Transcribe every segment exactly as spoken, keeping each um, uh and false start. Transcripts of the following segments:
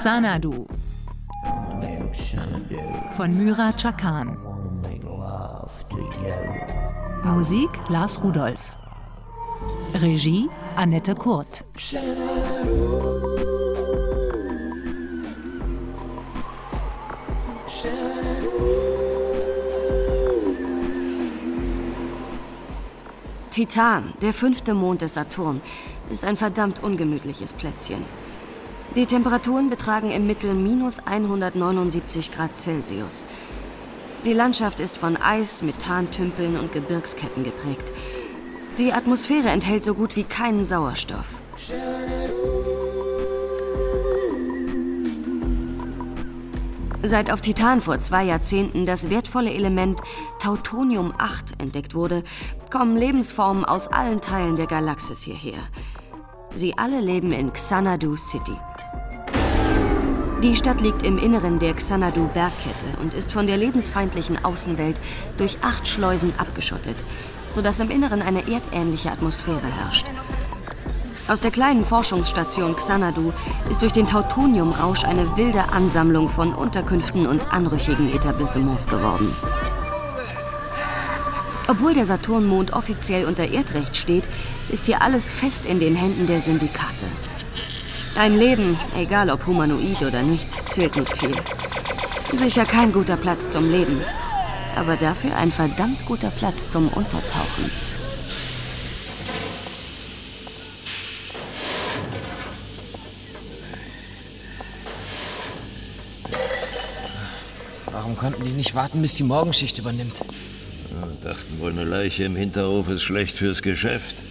Xanadu von Myra Chakan. Musik Lars Rudolph. Regie Annette Kurt. Titan, der fünfte Mond des Saturn, ist ein verdammt ungemütliches Plätzchen. Die Temperaturen betragen im Mittel minus hundertneunundsiebzig Grad Celsius. Die Landschaft ist von Eis, Methantümpeln und Gebirgsketten geprägt. Die Atmosphäre enthält so gut wie keinen Sauerstoff. Seit auf Titan vor zwei Jahrzehnten das wertvolle Element Tautonium acht entdeckt wurde, kommen Lebensformen aus allen Teilen der Galaxis hierher. Sie alle leben in Xanadu City. Die Stadt liegt im Inneren der Xanadu-Bergkette und ist von der lebensfeindlichen Außenwelt durch acht Schleusen abgeschottet, sodass im Inneren eine erdähnliche Atmosphäre herrscht. Aus der kleinen Forschungsstation Xanadu ist durch den Tautoniumrausch eine wilde Ansammlung von Unterkünften und anrüchigen Etablissements geworden. Obwohl der Saturnmond offiziell unter Erdrecht steht, ist hier alles fest in den Händen der Syndikate. Ein Leben, egal ob humanoid oder nicht, zählt nicht viel. Sicher kein guter Platz zum Leben, aber dafür ein verdammt guter Platz zum Untertauchen. Warum konnten die nicht warten, bis die Morgenschicht übernimmt? Ja, dachten wohl, eine Leiche im Hinterhof ist schlecht fürs Geschäft.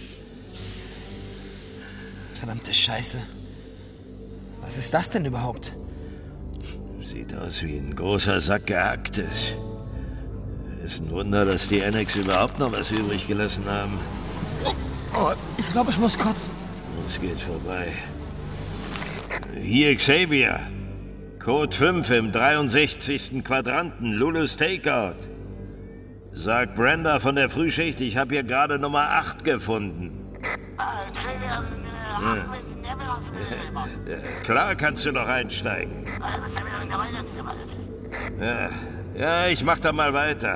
Verdammte Scheiße. Was ist das denn überhaupt? Sieht aus wie ein großer Sack Gehacktes. Ist ein Wunder, dass die Annex überhaupt noch was übrig gelassen haben. Oh, oh, ich glaube, ich muss kotzen. Es geht vorbei. Hier Xavier. Code fünf im dreiundsechzigsten Quadranten, Lulus Takeout. Sagt Brenda von der Frühschicht, ich habe hier gerade Nummer acht gefunden. Ja. Ja, klar kannst du noch einsteigen. Ja, ja, ich mach da mal weiter.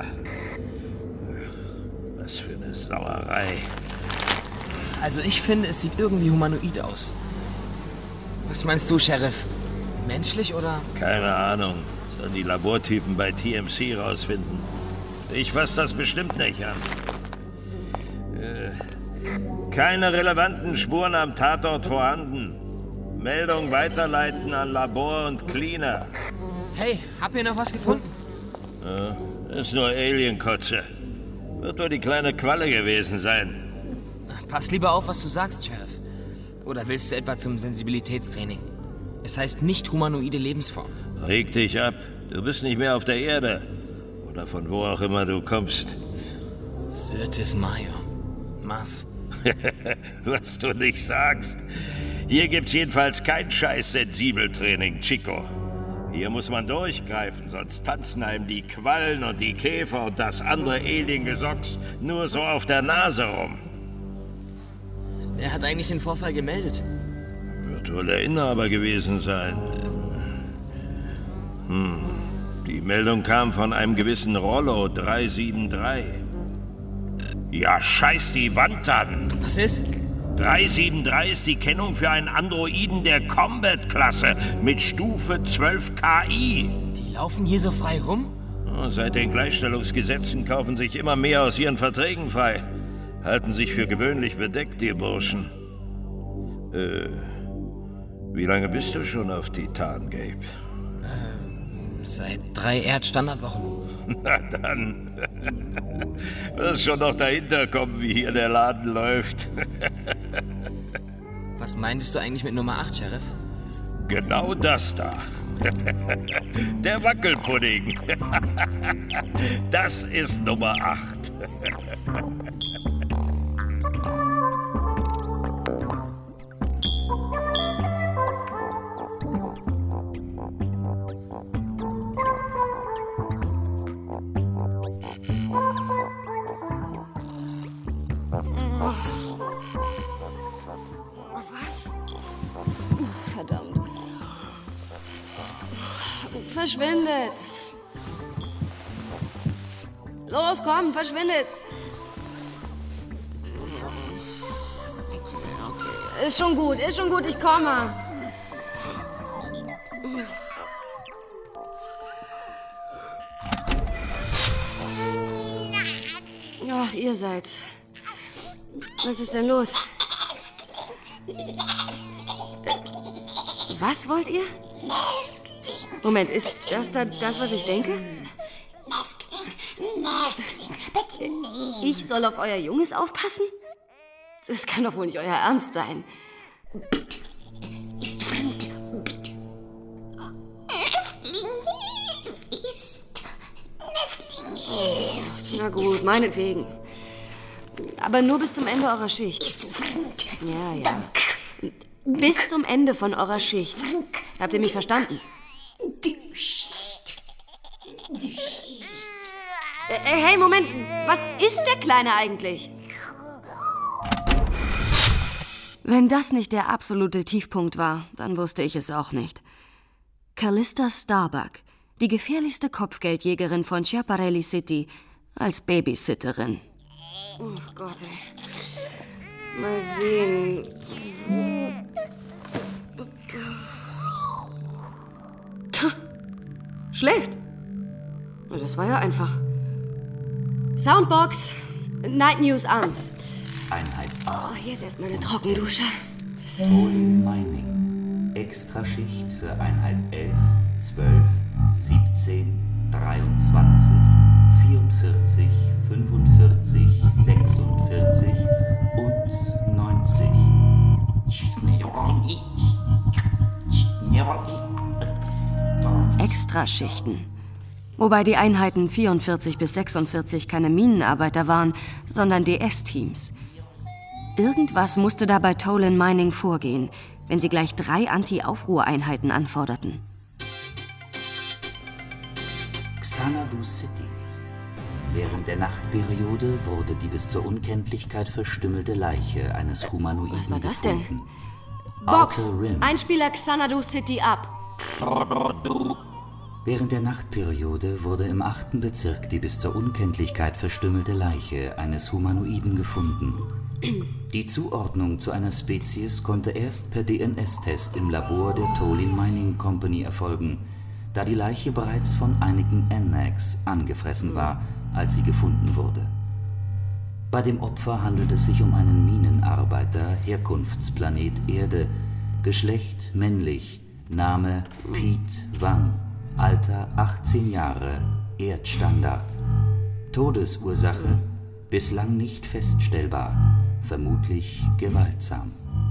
Was für eine Sauerei. Also ich finde, es sieht irgendwie humanoid aus. Was meinst du, Sheriff? Menschlich oder? Keine Ahnung. Sollen die Labortypen bei T M C rausfinden. Ich fass das bestimmt nicht an. Äh, keine relevanten Spuren am Tatort vorhanden. Meldung weiterleiten an Labor und Cleaner. Hey, habt ihr noch was gefunden? Ja, ist nur Alienkotze. Wird wohl die kleine Qualle gewesen sein. Pass lieber auf, was du sagst, Sheriff. Oder willst du etwa zum Sensibilitätstraining? Es heißt nicht humanoide Lebensform. Reg dich ab. Du bist nicht mehr auf der Erde. Oder von wo auch immer du kommst. Syrtis Major. Was? Was du nicht sagst. Hier gibt's jedenfalls kein Scheiß-Sensibeltraining, Chico. Hier muss man durchgreifen, sonst tanzen einem die Quallen und die Käfer und das andere Aliengesocks nur so auf der Nase rum. Wer hat eigentlich den Vorfall gemeldet? Wird wohl der Inhaber gewesen sein. Hm. Die Meldung kam von einem gewissen Rollo drei sieben drei. Ja, scheiß die Wand an! Was ist? drei sieben drei ist die Kennung für einen Androiden der Combat-Klasse mit Stufe zwölf K I. Die laufen hier so frei rum? Oh, seit den Gleichstellungsgesetzen kaufen sich immer mehr aus ihren Verträgen frei. Halten sich für gewöhnlich bedeckt, die Burschen. Äh, wie lange bist du schon auf Titan, Gabe? Ähm, seit drei Erdstandardwochen. Na dann. Wirst schon noch dahinter kommen, wie hier der Laden läuft. Was meintest du eigentlich mit Nummer acht, Sheriff? Genau das da. Der Wackelpudding. Das ist Nummer acht. Was? Verdammt. Verschwindet! Los, komm, verschwindet! Okay, okay. Ist schon gut, ist schon gut, ich komme. Ach, ihr seid's. Was ist denn los? Was wollt ihr? Moment, ist das da das, was ich denke? Ich soll auf euer Junges aufpassen? Das kann doch wohl nicht euer Ernst sein. Ist fremd. Nestling ist Nestling. Na gut, meinetwegen. Aber nur bis zum Ende eurer Schicht. Ist du fremd? Ja, ja. Bis zum Ende von eurer Schicht. Habt ihr mich verstanden? Die Schicht. Die Schicht. Äh, hey, Moment. Was ist der Kleine eigentlich? Wenn das nicht der absolute Tiefpunkt war, dann wusste ich es auch nicht. Callista Starbuck, die gefährlichste Kopfgeldjägerin von Schiaparelli City, als Babysitterin. Ach Gott, ey. Mal sehen. Tja, schläft. Das war ja einfach. Soundbox, Night News an. Einheit A. Oh, jetzt erstmal eine Trockendusche. Tolin Mining. Extraschicht für Einheit elf, zwölf, siebzehn, dreiundzwanzig, vierundvierzig, fünfundvierzig, sechsundvierzig und neunzig. Extraschichten. Wobei die Einheiten vierundvierzig bis sechsundvierzig keine Minenarbeiter waren, sondern D S-Teams. Irgendwas musste da bei Tolin Mining vorgehen, wenn sie gleich drei Anti-Aufruhreinheiten anforderten. Xanadu City. Während der Nachtperiode wurde die bis zur Unkenntlichkeit verstümmelte Leiche eines Humanoiden Was war das gefunden. denn? Box, Outer Rim. Einspieler Xanadu City ab. Während der Nachtperiode wurde im achten Bezirk die bis zur Unkenntlichkeit verstümmelte Leiche eines Humanoiden gefunden. Die Zuordnung zu einer Spezies konnte erst per D N S-Test im Labor der Tolin Mining Company erfolgen, da die Leiche bereits von einigen Anags angefressen war, als sie gefunden wurde. Bei dem Opfer handelt es sich um einen Minenarbeiter, Herkunftsplanet Erde, Geschlecht männlich, Name Pete Wang, Alter achtzehn Jahre, Erdstandard. Todesursache bislang nicht feststellbar, vermutlich gewaltsam.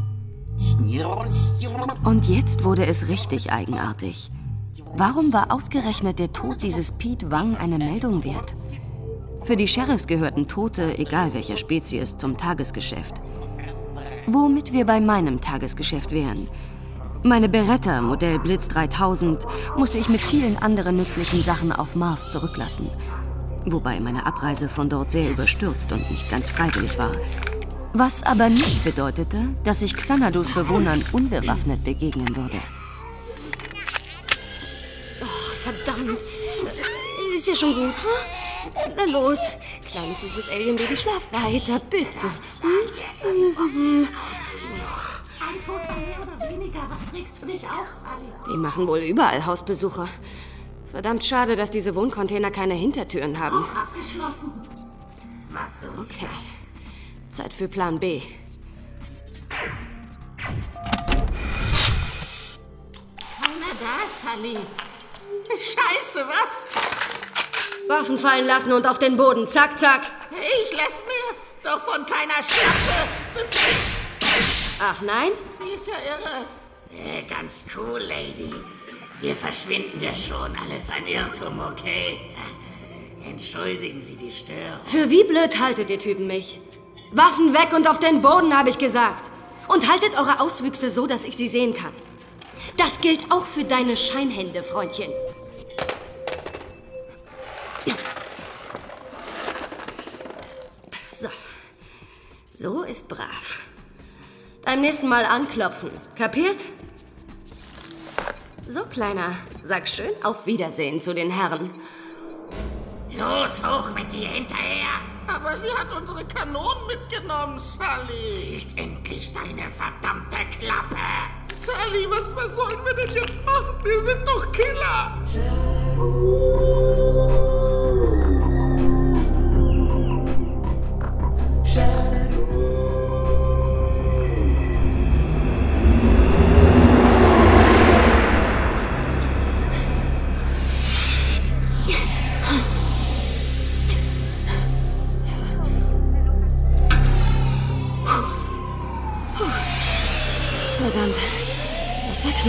Und jetzt wurde es richtig eigenartig. Warum war ausgerechnet der Tod dieses Pete Wang eine Meldung wert? Für die Sheriffs gehörten Tote, egal welcher Spezies, zum Tagesgeschäft. Womit wir bei meinem Tagesgeschäft wären. Meine Beretta, Modell Blitz dreitausend, musste ich mit vielen anderen nützlichen Sachen auf Mars zurücklassen. Wobei meine Abreise von dort sehr überstürzt und nicht ganz freiwillig war. Was aber nicht bedeutete, dass ich Xanadus Bewohnern unbewaffnet begegnen würde. Oh, verdammt. Ist ja schon gut, ha? Na los. Kleines süßes Alien-Baby, schlaf weiter, bitte. Hm? Ein Toter mehr oder weniger, was trägst du dich auf, Sally? Die machen wohl überall Hausbesuche. Verdammt schade, dass diese Wohncontainer keine Hintertüren haben. Auch abgeschlossen. Okay. Zeit für Plan B. Keiner da, Sally. Scheiße, was? Waffen fallen lassen und auf den Boden. Zack, zack. Ich lass mir doch von keiner Schlappe befehlen. Ach nein? Die ist ja irre. Äh, ganz cool, Lady. Wir verschwinden ja schon. Alles ein Irrtum, okay? Entschuldigen Sie die Störung. Für wie blöd haltet ihr Typen mich? Waffen weg und auf den Boden, habe ich gesagt. Und haltet eure Auswüchse so, dass ich sie sehen kann. Das gilt auch für deine Scheinhände, Freundchen. So. So ist brav. Beim nächsten Mal anklopfen. Kapiert? So, Kleiner. Sag schön auf Wiedersehen zu den Herren. Los, hoch mit dir hinterher! Aber sie hat unsere Kanonen mitgenommen, Sully. Halt endlich deine verdammte Klappe! Sully, was, was sollen wir denn jetzt machen? Wir sind doch Killer! Verdammt, das wächst mir.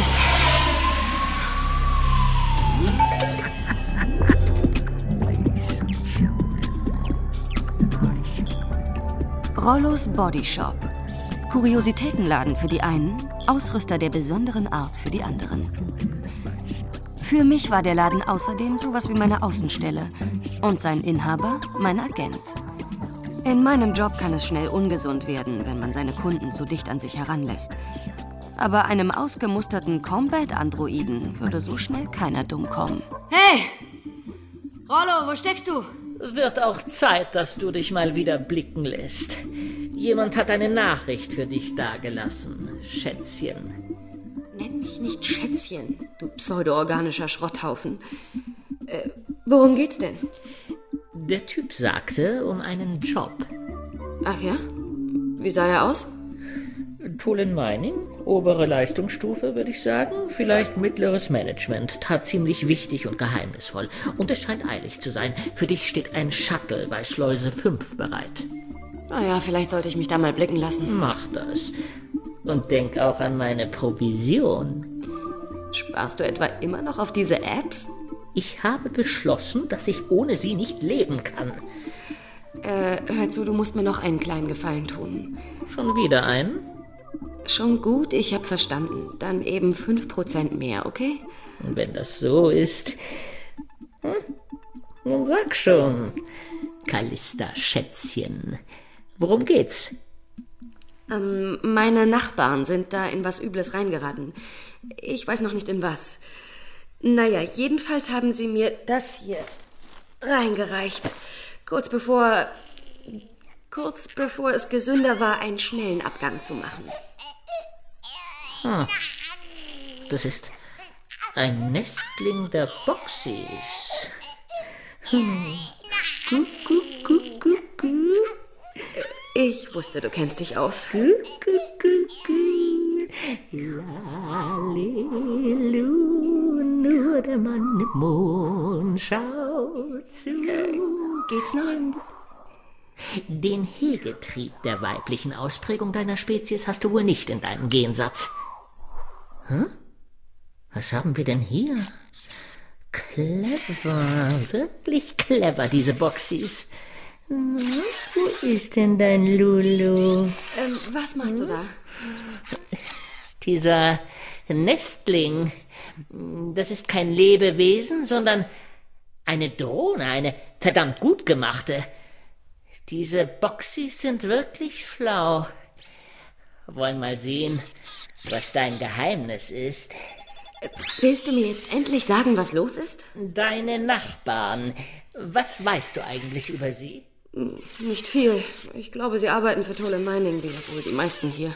Rollos Body Shop. Kuriositätenladen für die einen, Ausrüster der besonderen Art für die anderen. Für mich war der Laden außerdem sowas wie meine Außenstelle und sein Inhaber mein Agent. In meinem Job kann es schnell ungesund werden, wenn man seine Kunden zu dicht an sich heranlässt. Aber einem ausgemusterten Combat-Androiden würde so schnell keiner dumm kommen. Hey! Rollo, wo steckst du? Wird auch Zeit, dass du dich mal wieder blicken lässt. Jemand hat eine Nachricht für dich dagelassen, Schätzchen. Nenn mich nicht Schätzchen, du pseudo-organischer Schrotthaufen. Äh, worum geht's denn? Der Typ sagte, um einen Job. Ach ja? Wie sah er aus? Tool and Mining, obere Leistungsstufe, würde ich sagen. Vielleicht mittleres Management. Tat ziemlich wichtig und geheimnisvoll. Und es scheint eilig zu sein. Für dich steht ein Shuttle bei Schleuse fünf bereit. Naja, vielleicht sollte ich mich da mal blicken lassen. Mach das. Und denk auch an meine Provision. Sparst du etwa immer noch auf diese Apps? Ich habe beschlossen, dass ich ohne sie nicht leben kann. Äh, hör zu, du musst mir noch einen kleinen Gefallen tun. Schon wieder einen? Schon gut, ich hab verstanden. Dann eben fünf Prozent mehr, okay? Wenn das so ist... Hm? Nun sag schon, Callista, Schätzchen. Worum geht's? Ähm, meine Nachbarn sind da in was Übles reingeraten. Ich weiß noch nicht in was. Naja, jedenfalls haben sie mir das hier reingereicht. Kurz bevor... Kurz bevor es gesünder war, einen schnellen Abgang zu machen. Hm. Das ist ein Nestling der Boxys. Hm. Gu, gu, gu, gu, gu. Ich wusste, du kennst dich aus. Gu, gu, gu, gu. Lalelu, nur der Mann im Mond schaut zu. Äh, geht's noch? Den Hegetrieb der weiblichen Ausprägung deiner Spezies hast du wohl nicht in deinem Gensatz. Hm? Was haben wir denn hier? Clever, wirklich clever, diese Boxys. Hm, wo ist denn dein Lulu? Ähm, was machst hm? du da? Dieser Nestling, das ist kein Lebewesen, sondern eine Drohne, eine verdammt gut gemachte. Diese Boxys sind wirklich schlau. Wollen mal sehen, was dein Geheimnis ist. Willst du mir jetzt endlich sagen, was los ist? Deine Nachbarn. Was weißt du eigentlich über sie? Nicht viel. Ich glaube, sie arbeiten für Toll and Mining, wie wohl die meisten hier.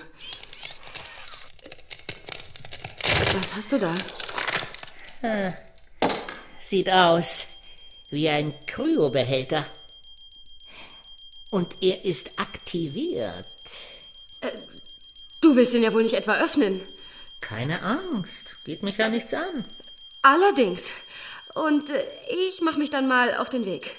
Was hast du da? Ah, sieht aus wie ein Kryobehälter. Und er ist aktiviert. Äh, du willst ihn ja wohl nicht etwa öffnen? Keine Angst, geht mich ja nichts an. Allerdings. Und äh, ich mach mich dann mal auf den Weg.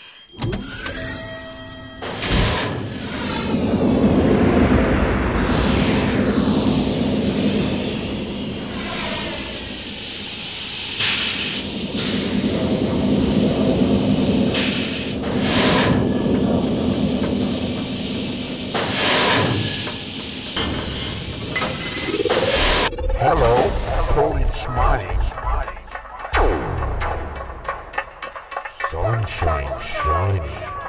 Hello, Tony Smiley. Sunshine shining.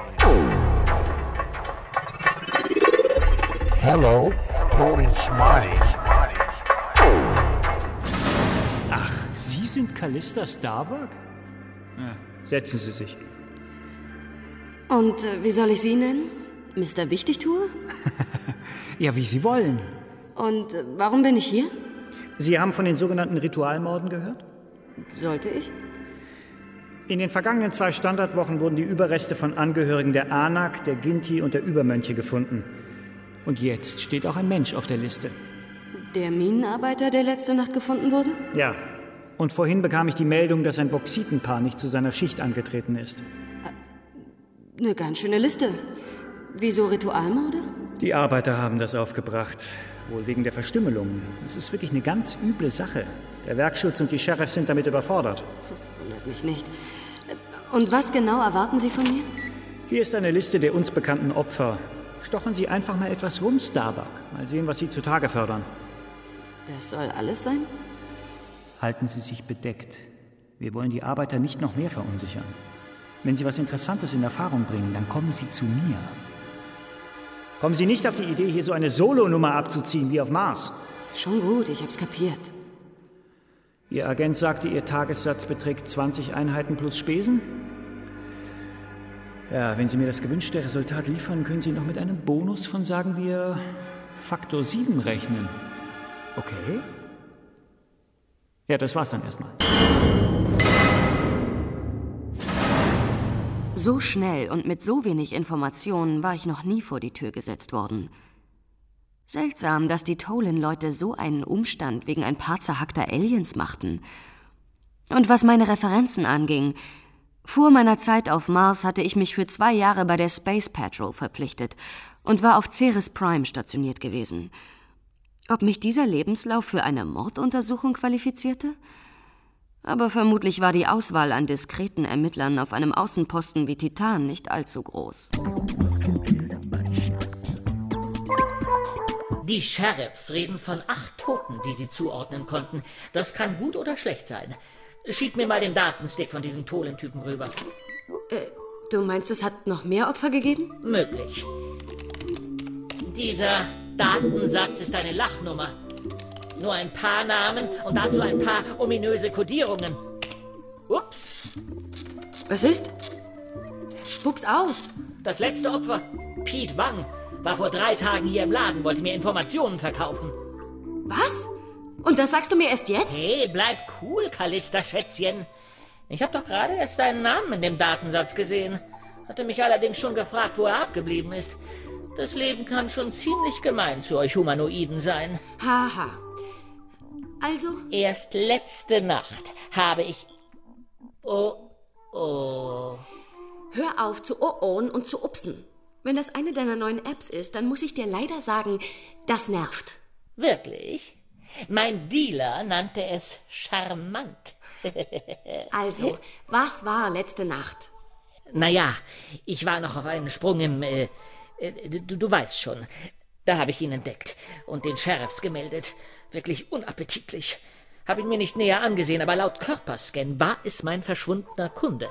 Hello, Tony Smiley. Ach, Sie sind Callista Starbuck? Ja, setzen Sie sich. Und äh, wie soll ich Sie nennen? Mister Wichtigtuer? Ja, wie Sie wollen. Und äh, warum bin ich hier? Sie haben von den sogenannten Ritualmorden gehört? Sollte ich? In den vergangenen zwei Standardwochen wurden die Überreste von Angehörigen der Anak, der Ginti und der Übermönche gefunden. Und jetzt steht auch ein Mensch auf der Liste. Der Minenarbeiter, der letzte Nacht gefunden wurde? Ja. Und vorhin bekam ich die Meldung, dass ein Bauxitenpaar nicht zu seiner Schicht angetreten ist. Eine ganz schöne Liste. Wieso Ritualmorde? Die Arbeiter haben das aufgebracht. Wohl wegen der Verstümmelung. Es ist wirklich eine ganz üble Sache. Der Werkschutz und die Sheriffs sind damit überfordert. Wundert mich nicht. Und was genau erwarten Sie von mir? Hier ist eine Liste der uns bekannten Opfer. Stochen Sie einfach mal etwas rum, Starbuck. Mal sehen, was Sie zutage fördern. Das soll alles sein? Halten Sie sich bedeckt. Wir wollen die Arbeiter nicht noch mehr verunsichern. Wenn Sie was Interessantes in Erfahrung bringen, dann kommen Sie zu mir. Kommen Sie nicht auf die Idee, hier so eine Solonummer abzuziehen wie auf Mars. Schon gut, ich hab's kapiert. Ihr Agent sagte, Ihr Tagessatz beträgt zwanzig Einheiten plus Spesen? Ja, wenn Sie mir das gewünschte Resultat liefern, können Sie noch mit einem Bonus von, sagen wir, Faktor sieben rechnen. Okay? Ja, das war's dann erstmal. So schnell und mit so wenig Informationen war ich noch nie vor die Tür gesetzt worden. Seltsam, dass die Tolan-Leute so einen Umstand wegen ein paar zerhackter Aliens machten. Und was meine Referenzen anging, vor meiner Zeit auf Mars hatte ich mich für zwei Jahre bei der Space Patrol verpflichtet und war auf Ceres Prime stationiert gewesen. Ob mich dieser Lebenslauf für eine Morduntersuchung qualifizierte? Aber vermutlich war die Auswahl an diskreten Ermittlern auf einem Außenposten wie Titan nicht allzu groß. Die Sheriffs reden von acht Toten, die sie zuordnen konnten. Das kann gut oder schlecht sein. Schieb mir mal den Datenstick von diesem Tolan-Typen rüber. Äh, du meinst, es hat noch mehr Opfer gegeben? Möglich. Dieser Datensatz ist eine Lachnummer. Nur ein paar Namen und dazu ein paar ominöse Kodierungen. Ups. Was ist? Spuck's aus. Das letzte Opfer, Pete Wang, war vor drei Tagen hier im Laden, wollte mir Informationen verkaufen. Was? Und das sagst du mir erst jetzt? Hey, bleib cool, Callista, Schätzchen. Ich habe doch gerade erst seinen Namen in dem Datensatz gesehen. Hatte mich allerdings schon gefragt, wo er abgeblieben ist. Das Leben kann schon ziemlich gemein zu euch Humanoiden sein. Haha. Also? Erst letzte Nacht habe ich... Oh, oh. Hör auf zu oh-ohn und zu upsen. Wenn das eine deiner neuen Apps ist, dann muss ich dir leider sagen, das nervt. Wirklich? Mein Dealer nannte es charmant. Also, was war letzte Nacht? Naja, ich war noch auf einen Sprung im... Äh, äh, du, du weißt schon. Da habe ich ihn entdeckt und den Sheriffs gemeldet. Wirklich unappetitlich. Habe ihn mir nicht näher angesehen, aber laut Körperscan war es mein verschwundener Kunde.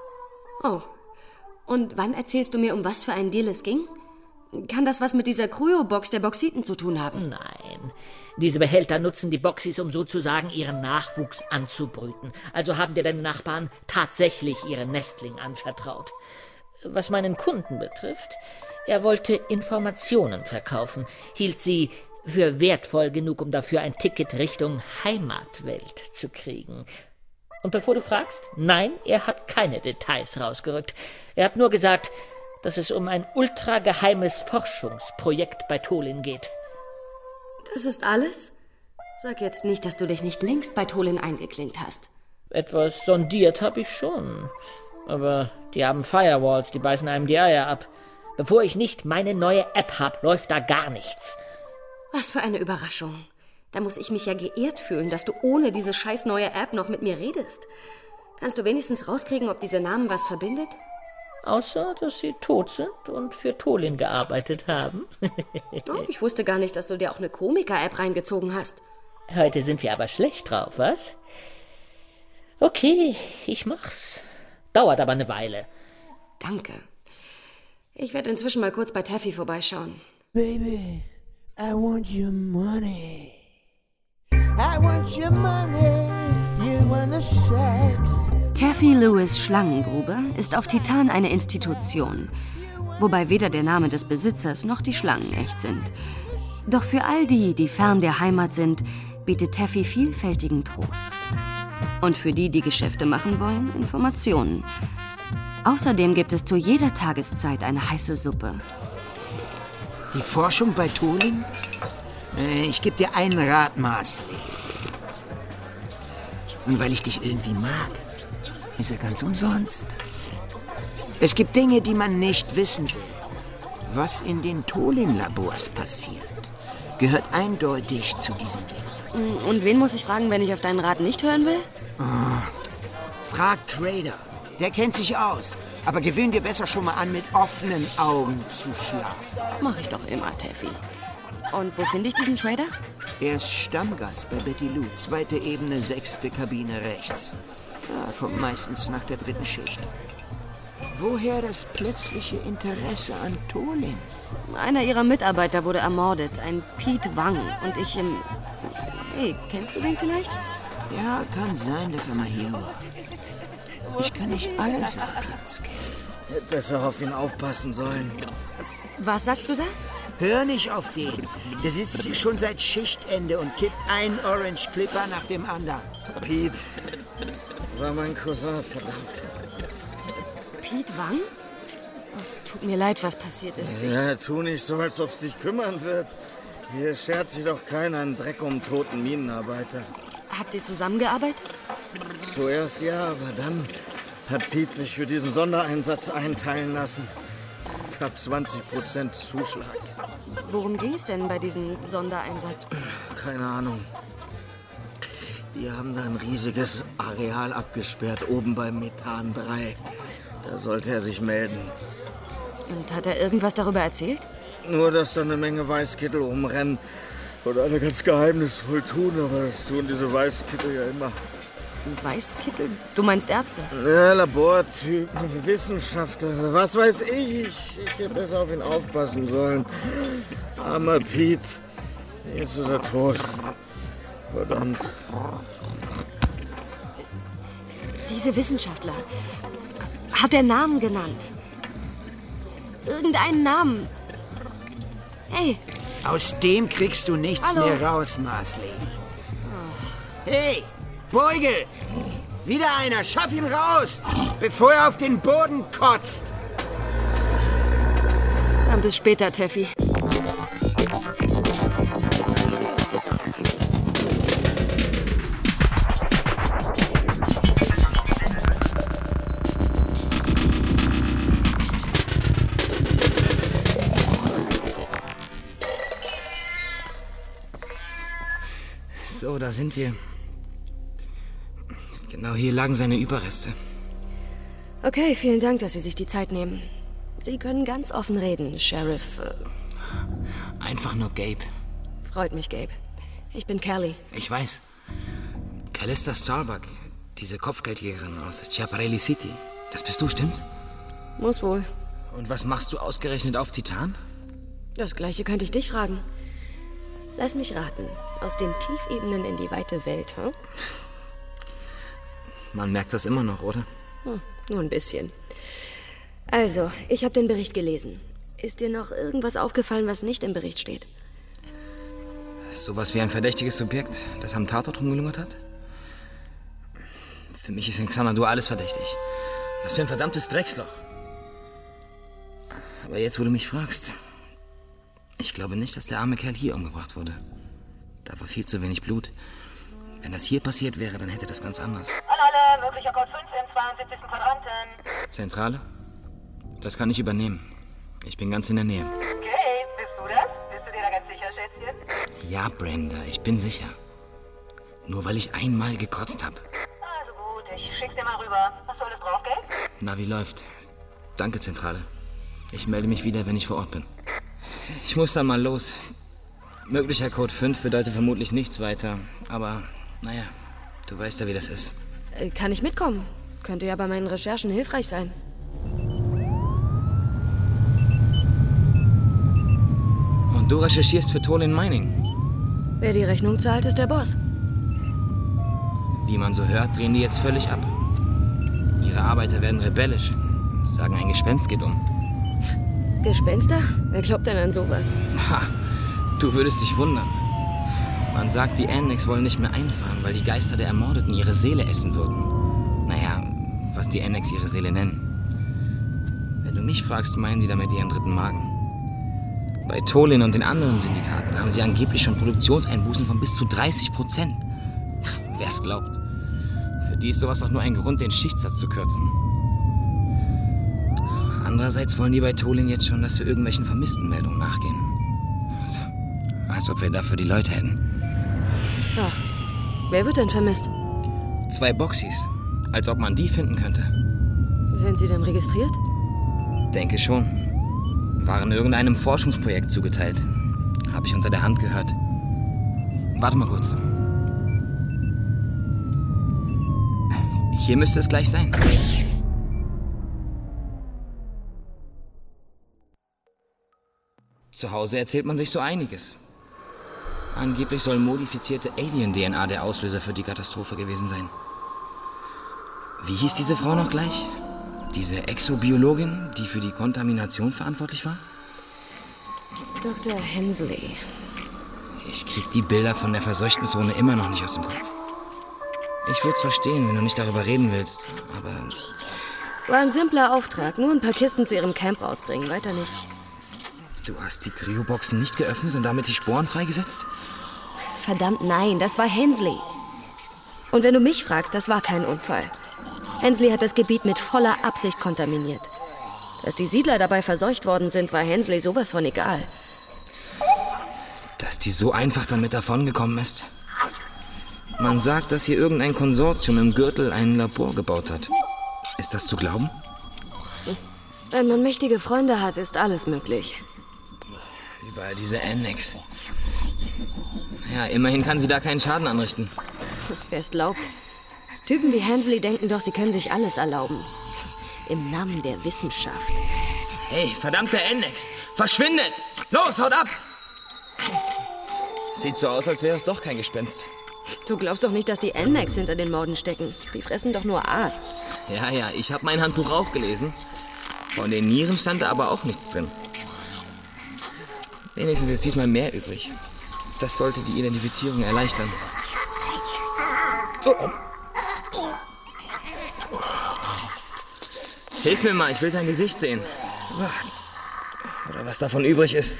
Oh. Und wann erzählst du mir, um was für einen Deal es ging? Kann das was mit dieser Kryobox der Bauxiten zu tun haben? Nein. Diese Behälter nutzen die Boxis, um sozusagen ihren Nachwuchs anzubrüten. Also haben dir deine Nachbarn tatsächlich ihren Nestling anvertraut. Was meinen Kunden betrifft, er wollte Informationen verkaufen, hielt sie für wertvoll genug, um dafür ein Ticket Richtung Heimatwelt zu kriegen. Und bevor du fragst, nein, er hat keine Details rausgerückt. Er hat nur gesagt, dass es um ein ultrageheimes Forschungsprojekt bei Tolan geht. Das ist alles? Sag jetzt nicht, dass du dich nicht längst bei Tolan eingeklinkt hast. Etwas sondiert habe ich schon. Aber die haben Firewalls, die beißen einem die Eier ab. Bevor ich nicht meine neue App hab, läuft da gar nichts. Was für eine Überraschung. Da muss ich mich ja geehrt fühlen, dass du ohne diese scheiß neue App noch mit mir redest. Kannst du wenigstens rauskriegen, ob diese Namen was verbindet? Außer, dass sie tot sind und für Tolan gearbeitet haben. Oh, ich wusste gar nicht, dass du dir auch eine Komiker-App reingezogen hast. Heute sind wir aber schlecht drauf, was? Okay, ich mach's. Dauert aber eine Weile. Danke. Ich werde inzwischen mal kurz bei Taffy vorbeischauen. Baby, I want your money. I want your money, you want the sex. Taffy Lewis Schlangengrube ist auf Titan eine Institution, wobei weder der Name des Besitzers noch die Schlangen echt sind. Doch für all die, die fern der Heimat sind, bietet Taffy vielfältigen Trost. Und für die, die Geschäfte machen wollen, Informationen. Außerdem gibt es zu jeder Tageszeit eine heiße Suppe. Die Forschung bei Tholin? Ich gebe dir einen Rat, Marsley. Und weil ich dich irgendwie mag, ist er ganz umsonst. Es gibt Dinge, die man nicht wissen will. Was in den Tholin-Labors passiert, gehört eindeutig zu diesen Dingen. Und wen muss ich fragen, wenn ich auf deinen Rat nicht hören will? Oh. Frag Trader. Der kennt sich aus. Aber gewöhn dir besser schon mal an, mit offenen Augen zu schlafen. Mach ich doch immer, Taffy. Und wo finde ich diesen Trader? Er ist Stammgast bei Betty Lou, zweite Ebene, sechste Kabine rechts. Ja, kommt meistens nach der dritten Schicht. Woher das plötzliche Interesse an Tholin? Einer ihrer Mitarbeiter wurde ermordet, ein Pete Wang. Und ich im... Hey, kennst du den vielleicht? Ja, kann sein, dass er mal hier war. Ich kann nicht alles ab jetzt kennen. Hätte besser auf ihn aufpassen sollen. Was sagst du da? Hör nicht auf den. Der sitzt hier schon seit Schichtende und kippt einen Orange Clipper nach dem anderen. Pete war mein Cousin, verdammt. Pete Wang? Oh, tut mir leid, was passiert ist. Ja, tu nicht so, als ob es dich kümmern wird. Hier schert sich doch keiner einen Dreck um toten Minenarbeiter. Habt ihr zusammengearbeitet? Zuerst ja, aber dann hat Pete sich für diesen Sondereinsatz einteilen lassen. Knapp zwanzig Prozent Zuschlag. Worum ging es denn bei diesem Sondereinsatz? Keine Ahnung. Die haben da ein riesiges Areal abgesperrt, oben beim Methan drei. Da sollte er sich melden. Und hat er irgendwas darüber erzählt? Nur, dass da eine Menge Weißkittel rumrennen und alle ganz geheimnisvoll tun, aber das tun diese Weißkittel ja immer. Weißkittel? Du meinst Ärzte? Ja, Labortypen, Wissenschaftler, was weiß ich. Ich, ich hätte besser auf ihn aufpassen sollen. Armer Pete. Jetzt ist er tot. Verdammt. Diese Wissenschaftler. Hat er Namen genannt? Irgendeinen Namen? Hey. Aus dem kriegst du nichts Hallo. mehr raus, Mars Lady. Hey, Beugel! Wieder einer, schaff ihn raus, bevor er auf den Boden kotzt. Dann bis später, Taffy. So, da sind wir. Genau hier lagen seine Überreste. Okay, vielen Dank, dass Sie sich die Zeit nehmen. Sie können ganz offen reden, Sheriff. Äh Einfach nur Gabe. Freut mich, Gabe. Ich bin Kelly. Ich weiß. Callista Starbuck, diese Kopfgeldjägerin aus Chiaparelli City. Das bist du, stimmt's? Muss wohl. Und was machst du ausgerechnet auf Titan? Das Gleiche könnte ich dich fragen. Lass mich raten. Aus den Tiefebenen in die weite Welt, hm? Man merkt das immer noch, oder? Hm, nur ein bisschen. Also, ich habe den Bericht gelesen. Ist dir noch irgendwas aufgefallen, was nicht im Bericht steht? Sowas wie ein verdächtiges Subjekt, das am Tatort rumgelungert hat? Für mich ist in Xanadu alles verdächtig. Was für ein verdammtes Drecksloch. Aber jetzt, wo du mich fragst, ich glaube nicht, dass der arme Kerl hier umgebracht wurde. Da war viel zu wenig Blut. Wenn das hier passiert wäre, dann hätte das ganz anders. An alle, möglicher Code fünf im zweiundsiebzigsten Quadranten. Zentrale? Das kann ich übernehmen. Ich bin ganz in der Nähe. Okay, bist du das? Bist du dir da ganz sicher, Schätzchen? Ja, Brenda, ich bin sicher. Nur weil ich einmal gekotzt habe. Also gut, ich schick's dir mal rüber. Hast du alles drauf, gell? Na, wie läuft? Danke, Zentrale. Ich melde mich wieder, wenn ich vor Ort bin. Ich muss dann mal los. Möglicher Code fünf bedeutet vermutlich nichts weiter. Aber, naja, du weißt ja, wie das ist. Äh, kann ich mitkommen? Könnte ja bei meinen Recherchen hilfreich sein. Und du recherchierst für Tholin Mining? Wer die Rechnung zahlt, ist der Boss. Wie man so hört, drehen die jetzt völlig ab. Ihre Arbeiter werden rebellisch. Sagen, ein Gespenst geht um. Gespenster? Wer glaubt denn an sowas? Ha, du würdest dich wundern. Man sagt, die Annex wollen nicht mehr einfahren, weil die Geister der Ermordeten ihre Seele essen würden. Naja, was die Annex ihre Seele nennen. Wenn du mich fragst, meinen sie damit ihren dritten Magen. Bei Tolin und den anderen Syndikaten haben sie angeblich schon Produktionseinbußen von bis zu dreißig Prozent. Wer's glaubt. Für die ist sowas doch nur ein Grund, den Schichtsatz zu kürzen. Andererseits wollen die bei Tolin jetzt schon, dass wir irgendwelchen Vermisstenmeldungen nachgehen. Als ob wir dafür die Leute hätten. Ach, wer wird denn vermisst? Zwei Boxies. Als ob man die finden könnte. Sind sie denn registriert? Denke schon. Waren irgendeinem Forschungsprojekt zugeteilt. Habe ich unter der Hand gehört. Warte mal kurz. Hier müsste es gleich sein. Zu Hause erzählt man sich so einiges. Angeblich soll modifizierte Alien-D N A der Auslöser für die Katastrophe gewesen sein. Wie hieß diese Frau noch gleich? Diese Exobiologin, die für die Kontamination verantwortlich war? Doktor Hensley. Ich krieg die Bilder von der verseuchten Zone immer noch nicht aus dem Kopf. Ich würde es verstehen, wenn du nicht darüber reden willst, aber... War ein simpler Auftrag. Nur ein paar Kisten zu ihrem Camp rausbringen, weiter nichts. Du hast die Kryoboxen nicht geöffnet und damit die Sporen freigesetzt? Verdammt nein, das war Hensley. Und wenn du mich fragst, das war kein Unfall. Hensley hat das Gebiet mit voller Absicht kontaminiert. Dass die Siedler dabei verseucht worden sind, war Hensley sowas von egal. Dass die so einfach damit davongekommen ist? Man sagt, dass hier irgendein Konsortium im Gürtel ein Labor gebaut hat. Ist das zu glauben? Wenn man mächtige Freunde hat, ist alles möglich. Überall diese Annex. Ja, immerhin kann sie da keinen Schaden anrichten. Wer es glaubt. Typen wie Hensley denken doch, sie können sich alles erlauben. Im Namen der Wissenschaft. Hey, verdammte Annex! Verschwindet! Los, haut ab! Sieht so aus, als wäre es doch kein Gespenst. Du glaubst doch nicht, dass die Annex hinter den Morden stecken. Die fressen doch nur Aas. Ja, ja, ich habe mein Handbuch auch gelesen. Von den Nieren stand da aber auch nichts drin. Wenigstens ist diesmal mehr übrig. Das sollte die Identifizierung erleichtern. Oh. Hilf mir mal, ich will dein Gesicht sehen. Oder was davon übrig ist.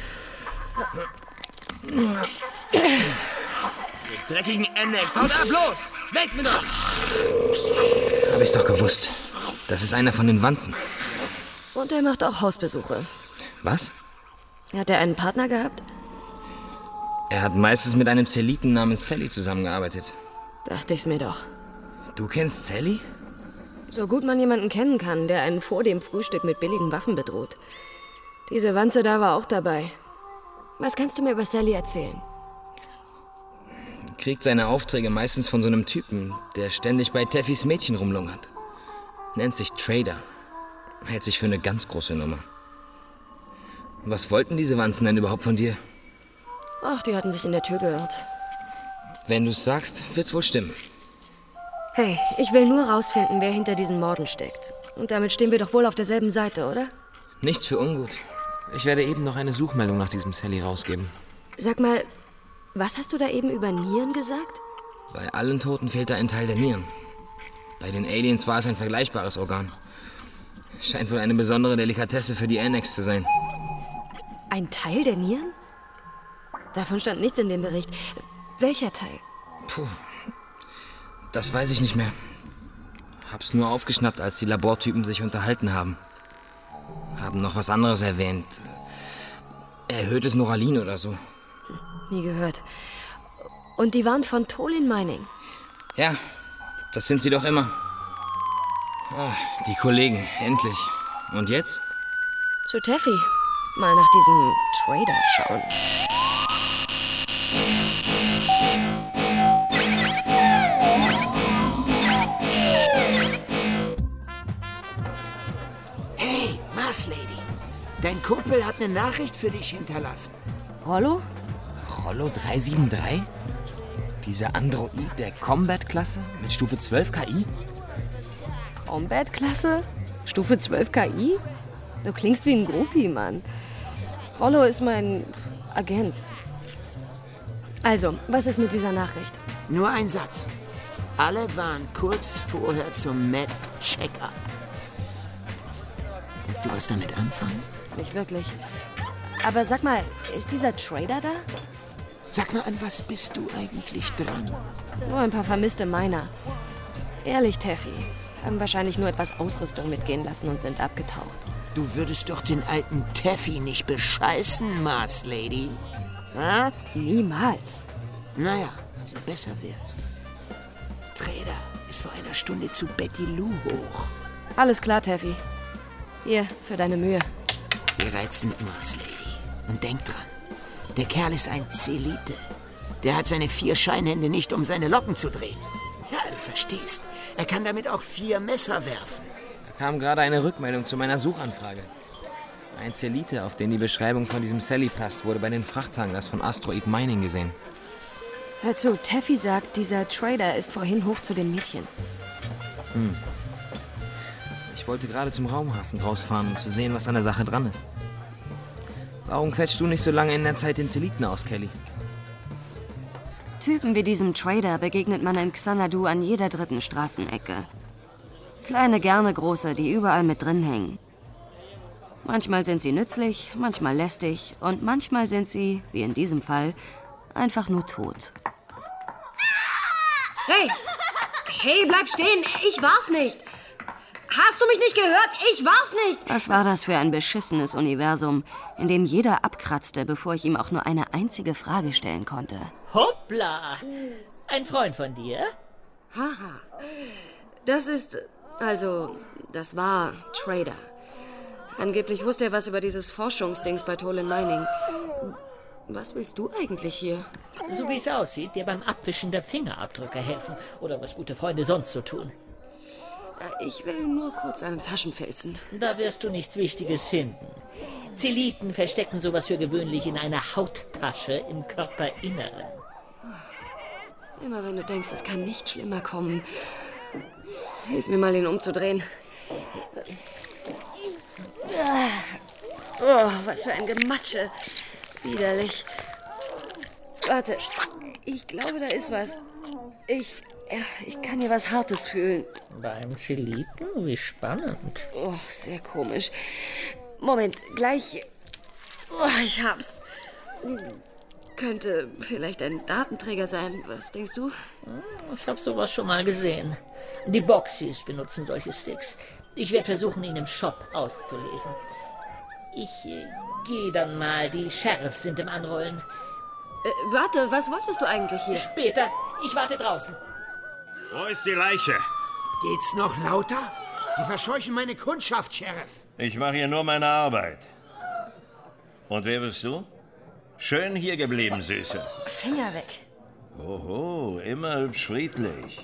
Die dreckigen Annex, haut ab, los! Weg mit euch! Hab ich's doch gewusst. Das ist einer von den Wanzen. Und er macht auch Hausbesuche. Was? Hat er einen Partner gehabt? Er hat meistens mit einem Zelliten namens Sally zusammengearbeitet. Dachte ich's mir doch. Du kennst Sally? So gut man jemanden kennen kann, der einen vor dem Frühstück mit billigen Waffen bedroht. Diese Wanze da war auch dabei. Was kannst du mir über Sally erzählen? Kriegt seine Aufträge meistens von so einem Typen, der ständig bei Teffys Mädchen rumlungert. Nennt sich Trader. Hält sich für eine ganz große Nummer. Was wollten diese Wanzen denn überhaupt von dir? Ach, die hatten sich in der Tür geirrt. Wenn du's sagst, wird's wohl stimmen. Hey, ich will nur rausfinden, wer hinter diesen Morden steckt. Und damit stehen wir doch wohl auf derselben Seite, oder? Nichts für ungut. Ich werde eben noch eine Suchmeldung nach diesem Sally rausgeben. Sag mal, was hast du da eben über Nieren gesagt? Bei allen Toten fehlt da ein Teil der Nieren. Bei den Aliens war es ein vergleichbares Organ. Scheint wohl eine besondere Delikatesse für die Annex zu sein. Ein Teil der Nieren? Davon stand nichts in dem Bericht. Welcher Teil? Puh, das weiß ich nicht mehr. Hab's nur aufgeschnappt, als die Labortypen sich unterhalten haben. Haben noch was anderes erwähnt. Erhöhtes Noralin oder so. Nie gehört. Und die waren von Tolin Mining? Ja, das sind sie doch immer. Oh, die Kollegen, endlich. Und jetzt? Zu Teffy. Mal nach diesem Trader schauen. Hey, Mars Lady. Dein Kumpel hat eine Nachricht für dich hinterlassen. Rollo? Rollo drei sieben drei? Dieser Android der Combat-Klasse mit Stufe zwölf K I? Combat-Klasse? Stufe zwölf K I? Du klingst wie ein Groupie, Mann. Rollo ist mein Agent. Also, was ist mit dieser Nachricht? Nur ein Satz. Alle waren kurz vorher zum Med-Check-up. Kannst du was damit anfangen? Nicht wirklich. Aber sag mal, ist dieser Trader da? Sag mal, an was bist du eigentlich dran? Nur ein paar vermisste Miner. Ehrlich, Taffy. Haben wahrscheinlich nur etwas Ausrüstung mitgehen lassen und sind abgetaucht. Du würdest doch den alten Taffy nicht bescheißen, Mars Lady. Ha? Niemals. Naja, also besser wär's. Trader ist vor einer Stunde zu Betty Lou hoch. Alles klar, Taffy. Hier, für deine Mühe. Ihr reizend, Mars Lady. Und denk dran, der Kerl ist ein Zelite. Der hat seine vier Scheinhände nicht, um seine Locken zu drehen. Ja, du verstehst. Er kann damit auch vier Messer werfen. Da kam gerade eine Rückmeldung zu meiner Suchanfrage. Ein Zelite, auf den die Beschreibung von diesem Sally passt, wurde bei den Frachthangers von Asteroid Mining gesehen. Hör zu, Taffy sagt, dieser Trader ist vorhin hoch zu den Mädchen. Hm. Ich wollte gerade zum Raumhafen rausfahren, um zu sehen, was an der Sache dran ist. Warum quetscht du nicht so lange in der Zeit den Zeliten aus, Kelly? Typen wie diesem Trader begegnet man in Xanadu an jeder dritten Straßenecke. Kleine, gerne große, die überall mit drin hängen. Manchmal sind sie nützlich, manchmal lästig und manchmal sind sie, wie in diesem Fall, einfach nur tot. Hey! Hey, bleib stehen! Ich war's nicht! Hast du mich nicht gehört? Ich war's nicht! Was war das für ein beschissenes Universum, in dem jeder abkratzte, bevor ich ihm auch nur eine einzige Frage stellen konnte? Hoppla! Ein Freund von dir? Haha. Das ist... Also, das war Trader. Angeblich wusste er was über dieses Forschungsdings bei Tolan Mining. Was willst du eigentlich hier? So wie es aussieht, dir beim Abwischen der Fingerabdrücke helfen. Oder was gute Freunde sonst so tun. Ich will nur kurz eine Taschen filzen. Da wirst du nichts Wichtiges finden. Zeliten verstecken sowas für gewöhnlich in einer Hauttasche im Körperinneren. Immer wenn du denkst, es kann nicht schlimmer kommen. Hilf mir mal, ihn umzudrehen. Oh, was für ein Gematsche. Widerlich. Warte, ich glaube, da ist was. Ich, ja, ich kann hier was Hartes fühlen. Beim Zeliten? Wie spannend. Oh, sehr komisch. Moment, gleich. Oh, ich hab's. Könnte vielleicht ein Datenträger sein. Was denkst du? Ich habe sowas schon mal gesehen. Die Boxies benutzen solche Sticks. Ich werde versuchen, ihn im Shop auszulesen. Ich äh, gehe dann mal. Die Sheriffs sind im Anrollen. Äh, warte, was wolltest du eigentlich hier? Später. Ich warte draußen. Wo ist die Leiche? Geht's noch lauter? Sie verscheuchen meine Kundschaft, Sheriff. Ich mache hier nur meine Arbeit. Und wer bist du? Schön hier geblieben, Süße. Finger weg. Oho, immer hübsch friedlich.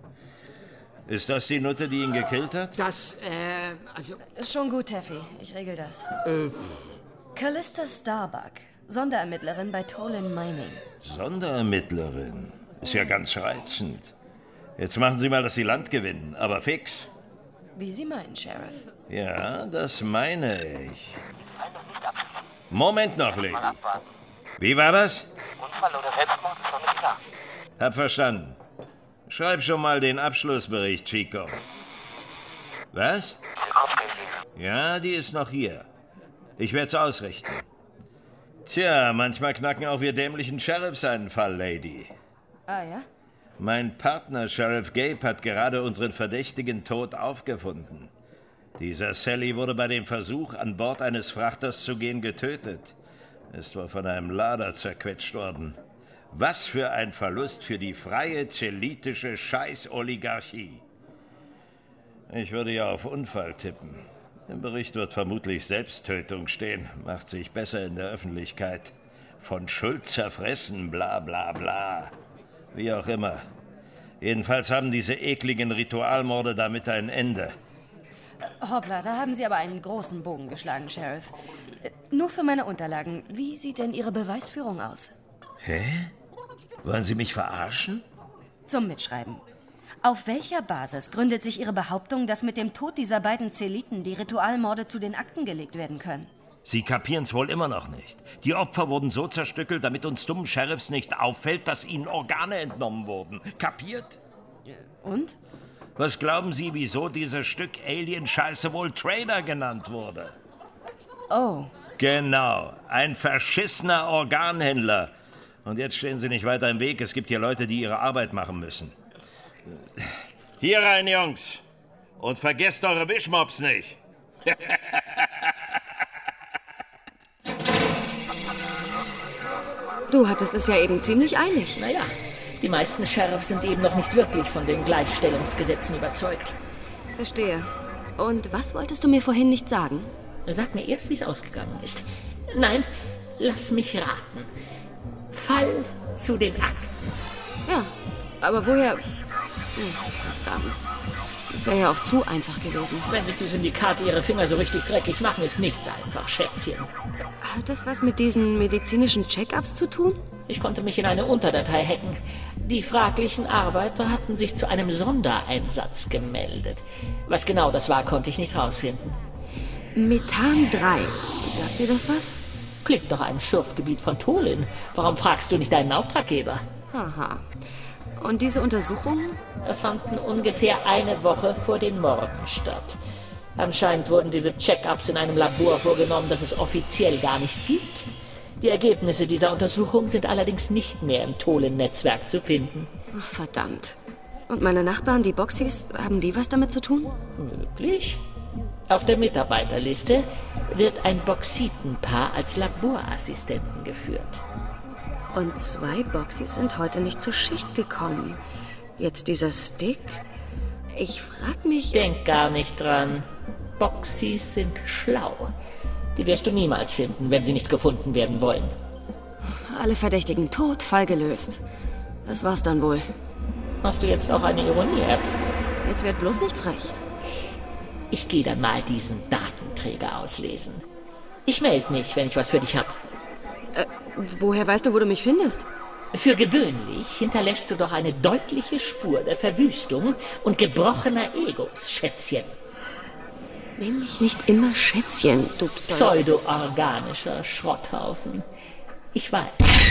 Ist das die Nutte, die ihn gekillt hat? Das, äh, also... Schon gut, Taffy. Ich regel das. Äh... Callista Starbuck, Sonderermittlerin bei Tolan Mining. Sonderermittlerin? Ist ja ganz reizend. Jetzt machen Sie mal, dass Sie Land gewinnen, aber fix. Wie Sie meinen, Sheriff. Ja, das meine ich. Moment noch, Lady. Wie war das? Unfall oder Selbstmord ist noch nicht klar. Hab verstanden. Schreib schon mal den Abschlussbericht, Chico. Was? Ja, die ist noch hier. Ich werd's ausrichten. Tja, manchmal knacken auch wir dämlichen Sheriffs einen Fall, Lady. Ah, ja? Mein Partner, Sheriff Gabe, hat gerade unseren Verdächtigen tot aufgefunden. Dieser Sally wurde bei dem Versuch, an Bord eines Frachters zu gehen, getötet. Ist wohl von einem Lader zerquetscht worden. Was für ein Verlust für die freie, zelitische Scheiß-Oligarchie. Ich würde ja auf Unfall tippen. Im Bericht wird vermutlich Selbsttötung stehen. Macht sich besser in der Öffentlichkeit. Von Schuld zerfressen, bla bla bla. Wie auch immer. Jedenfalls haben diese ekligen Ritualmorde damit ein Ende. Hoppla, da haben Sie aber einen großen Bogen geschlagen, Sheriff. Nur für meine Unterlagen. Wie sieht denn Ihre Beweisführung aus? Hä? Wollen Sie mich verarschen? Zum Mitschreiben. Auf welcher Basis gründet sich Ihre Behauptung, dass mit dem Tod dieser beiden Zeliten die Ritualmorde zu den Akten gelegt werden können? Sie kapieren's wohl immer noch nicht. Die Opfer wurden so zerstückelt, damit uns dummen Sheriffs nicht auffällt, dass ihnen Organe entnommen wurden. Kapiert? Und? Was glauben Sie, wieso dieses Stück Alien-Scheiße wohl Trader genannt wurde? Oh. Genau, ein verschissener Organhändler. Und jetzt stehen Sie nicht weiter im Weg. Es gibt hier Leute, die ihre Arbeit machen müssen. Hier rein, Jungs. Und vergesst eure Wischmops nicht. Du hattest es ja eben ziemlich eilig. Naja, die meisten Sheriffs sind eben noch nicht wirklich von den Gleichstellungsgesetzen überzeugt. Verstehe. Und was wolltest du mir vorhin nicht sagen? Sag mir erst, wie es ausgegangen ist. Nein, lass mich raten. Fall zu den Akten. Ja, aber woher... Hm, verdammt. Das wäre ja auch zu einfach gewesen. Wenn sich die Syndikate ihre Finger so richtig dreckig machen, ist nichts einfach, Schätzchen. Hat das was mit diesen medizinischen Check-ups zu tun? Ich konnte mich in eine Unterdatei hacken. Die fraglichen Arbeiter hatten sich zu einem Sondereinsatz gemeldet. Was genau das war, konnte ich nicht rausfinden. Methan drei. Sagt dir das was? Klingt doch ein Schürfgebiet von Tholin. Warum fragst du nicht deinen Auftraggeber? Aha. Und diese Untersuchungen? Fanden ungefähr eine Woche vor den Morden statt. Anscheinend wurden diese Check-ups in einem Labor vorgenommen, das es offiziell gar nicht gibt. Die Ergebnisse dieser Untersuchung sind allerdings nicht mehr im Tholin-Netzwerk zu finden. Ach, verdammt. Und meine Nachbarn, die Boxys, haben die was damit zu tun? Möglich. Auf der Mitarbeiterliste wird ein Boxitenpaar als Laborassistenten geführt. Und zwei Boxys sind heute nicht zur Schicht gekommen. Jetzt dieser Stick. Ich frag mich... Denk gar nicht dran. Boxys sind schlau. Die wirst du niemals finden, wenn sie nicht gefunden werden wollen. Alle Verdächtigen tot, Fall gelöst. Das war's dann wohl. Hast du jetzt auch eine Ironie-App? Jetzt werd bloß nicht frech. Ich gehe dann mal diesen Datenträger auslesen. Ich melde mich, wenn ich was für dich hab. Äh, woher weißt du, wo du mich findest? Für gewöhnlich hinterlässt du doch eine deutliche Spur der Verwüstung und gebrochener Egos, Schätzchen. Nenn mich nicht immer Schätzchen, du Pseudo... Pseudo-organischer Schrotthaufen. Ich weiß.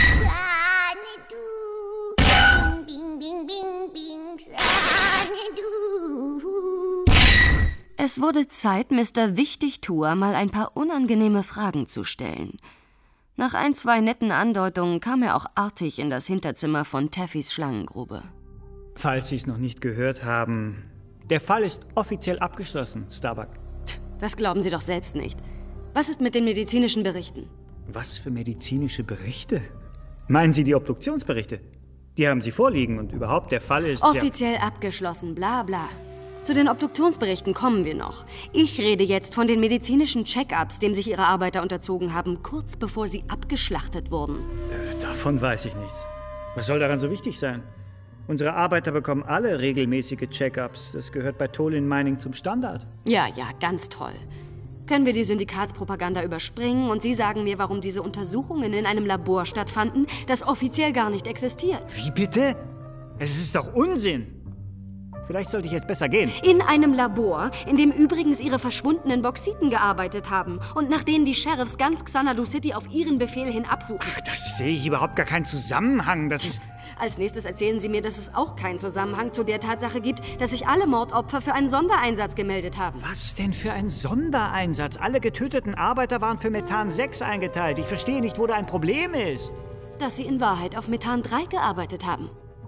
Es wurde Zeit, Mister Wichtigtuer mal ein paar unangenehme Fragen zu stellen. Nach ein, zwei netten Andeutungen kam er auch artig in das Hinterzimmer von Taffys Schlangengrube. Falls Sie es noch nicht gehört haben, der Fall ist offiziell abgeschlossen, Starbuck. Das glauben Sie doch selbst nicht. Was ist mit den medizinischen Berichten? Was für medizinische Berichte? Meinen Sie die Obduktionsberichte? Die haben Sie vorliegen und überhaupt der Fall ist... Offiziell ja abgeschlossen, bla bla. Zu den Obduktionsberichten kommen wir noch. Ich rede jetzt von den medizinischen Check-ups, dem sich Ihre Arbeiter unterzogen haben, kurz bevor sie abgeschlachtet wurden. Äh, davon weiß ich nichts. Was soll daran so wichtig sein? Unsere Arbeiter bekommen alle regelmäßige Check-ups. Das gehört bei Tholin Mining zum Standard. Ja, ja, ganz toll. Können wir die Syndikatspropaganda überspringen und Sie sagen mir, warum diese Untersuchungen in einem Labor stattfanden, das offiziell gar nicht existiert? Wie bitte? Es ist doch Unsinn. Vielleicht sollte ich jetzt besser gehen. In einem Labor, in dem übrigens Ihre verschwundenen Boxiten gearbeitet haben und nach denen die Sheriffs ganz Xanadu City auf Ihren Befehl hin absuchen. Ach, das sehe ich überhaupt gar keinen Zusammenhang. Das ist... Als nächstes erzählen Sie mir, dass es auch keinen Zusammenhang zu der Tatsache gibt, dass sich alle Mordopfer für einen Sondereinsatz gemeldet haben. Was denn für ein Sondereinsatz? Alle getöteten Arbeiter waren für Methan sechs eingeteilt. Ich verstehe nicht, wo da ein Problem ist. Dass Sie in Wahrheit auf Methan drei gearbeitet haben.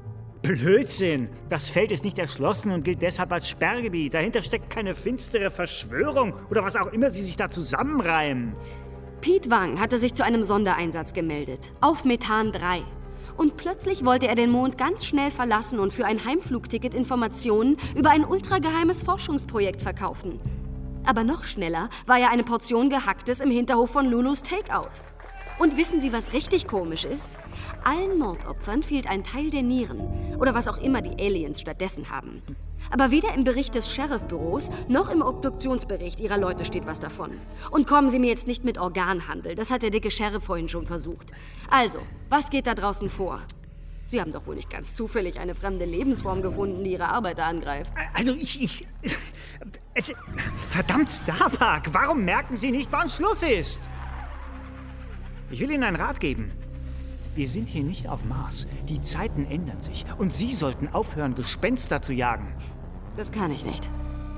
Blödsinn! Das Feld ist nicht erschlossen und gilt deshalb als Sperrgebiet. Dahinter steckt keine finstere Verschwörung oder was auch immer Sie sich da zusammenreimen. Pete Wang hatte sich zu einem Sondereinsatz gemeldet. Auf Methan drei. Und plötzlich wollte er den Mond ganz schnell verlassen und für ein Heimflugticket Informationen über ein ultrageheimes Forschungsprojekt verkaufen. Aber noch schneller war er eine Portion Gehacktes im Hinterhof von Lulus Takeout. Und wissen Sie, was richtig komisch ist? Allen Mordopfern fehlt ein Teil der Nieren. Oder was auch immer die Aliens stattdessen haben. Aber weder im Bericht des Sheriff-Büros noch im Obduktionsbericht Ihrer Leute steht was davon. Und kommen Sie mir jetzt nicht mit Organhandel. Das hat der dicke Sheriff vorhin schon versucht. Also, was geht da draußen vor? Sie haben doch wohl nicht ganz zufällig eine fremde Lebensform gefunden, die Ihre Arbeiter angreift. Also ich... ich es, verdammt, Starbuck, warum merken Sie nicht, wann Schluss ist? Ich will Ihnen einen Rat geben. Wir sind hier nicht auf Mars. Die Zeiten ändern sich. Und Sie sollten aufhören, Gespenster zu jagen. Das kann ich nicht.